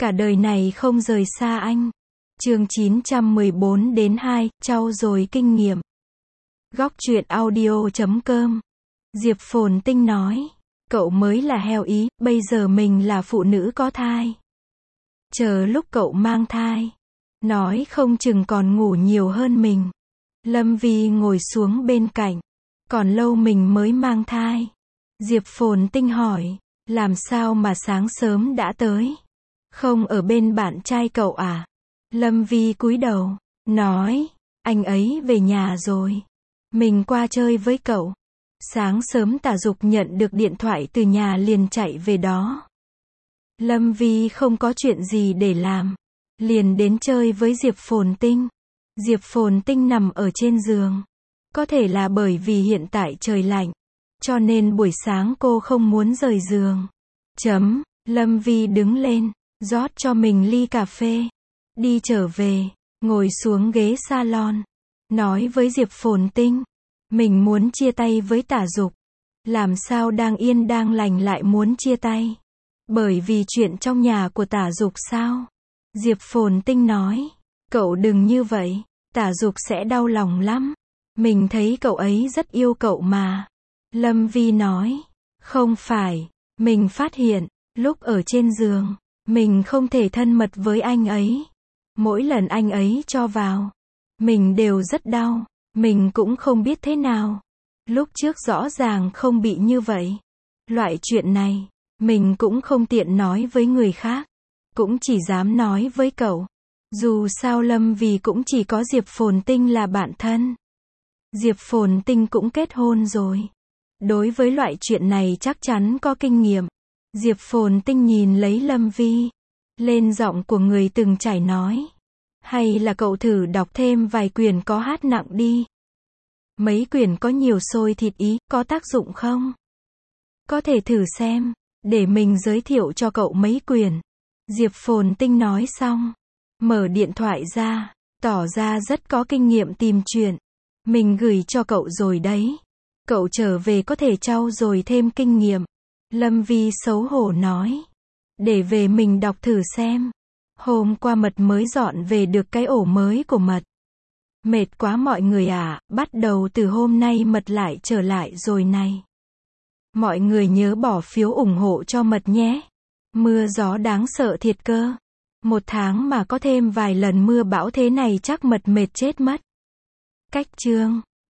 Cả đời này không rời xa anh. Chương 914-2, trau dồi kinh nghiệm. Góc truyện audio.com. Diệp Phồn Tinh nói, cậu mới là heo ý, bây giờ mình là phụ nữ có thai. Chờ lúc cậu mang thai, nói không chừng còn ngủ nhiều hơn mình. Lâm Vi ngồi xuống bên cạnh, còn lâu mình mới mang thai. Diệp Phồn Tinh hỏi, làm sao mà sáng sớm đã tới? Không ở bên bạn trai cậu à? Lâm Vi cúi đầu, nói, anh ấy về nhà rồi. Mình qua chơi với cậu. Sáng sớm Tả Dục nhận được điện thoại từ nhà liền chạy về đó. Lâm Vi không có chuyện gì để làm, liền đến chơi với Diệp Phồn Tinh. Diệp Phồn Tinh nằm ở trên giường. Có thể là bởi vì hiện tại trời lạnh, cho nên buổi sáng cô không muốn rời giường. Lâm Vi đứng lên, rót cho mình ly cà phê. Đi trở về, ngồi xuống ghế salon. Nói với Diệp Phồn Tinh, mình muốn chia tay với Tả Dục. Làm sao đang yên đang lành lại muốn chia tay? Bởi vì chuyện trong nhà của Tả Dục sao? Diệp Phồn Tinh nói, cậu đừng như vậy, Tả Dục sẽ đau lòng lắm. Mình thấy cậu ấy rất yêu cậu mà. Lâm Vi nói, không phải, mình phát hiện, lúc ở trên giường, mình không thể thân mật với anh ấy. Mỗi lần anh ấy cho vào, mình đều rất đau, mình cũng không biết thế nào. Lúc trước rõ ràng không bị như vậy. Loại chuyện này, mình cũng không tiện nói với người khác, cũng chỉ dám nói với cậu. Dù sao Lâm Vi cũng chỉ có Diệp Phồn Tinh là bạn thân. Diệp Phồn Tinh cũng kết hôn rồi. Đối với loại chuyện này chắc chắn có kinh nghiệm. Diệp Phồn Tinh nhìn lấy Lâm Vi, lên giọng của người từng trải nói, hay là cậu thử đọc thêm vài quyển có hát nặng đi. Mấy quyển có nhiều xôi thịt ý, có tác dụng không? Có thể thử xem, để mình giới thiệu cho cậu mấy quyển. Diệp Phồn Tinh nói xong, mở điện thoại ra, tỏ ra rất có kinh nghiệm tìm chuyện. Mình gửi cho cậu rồi đấy. Cậu trở về có thể trau dồi thêm kinh nghiệm. Lâm Vi xấu hổ nói, để về mình đọc thử xem. Hôm qua Mật mới dọn về được cái ổ mới của Mật. Mệt quá mọi người ạ, bắt đầu từ hôm nay Mật lại trở lại rồi này. Mọi người nhớ bỏ phiếu ủng hộ cho Mật nhé. Mưa gió đáng sợ thiệt cơ. Một tháng mà có thêm vài lần mưa bão thế này chắc Mật mệt chết mất. Cách chương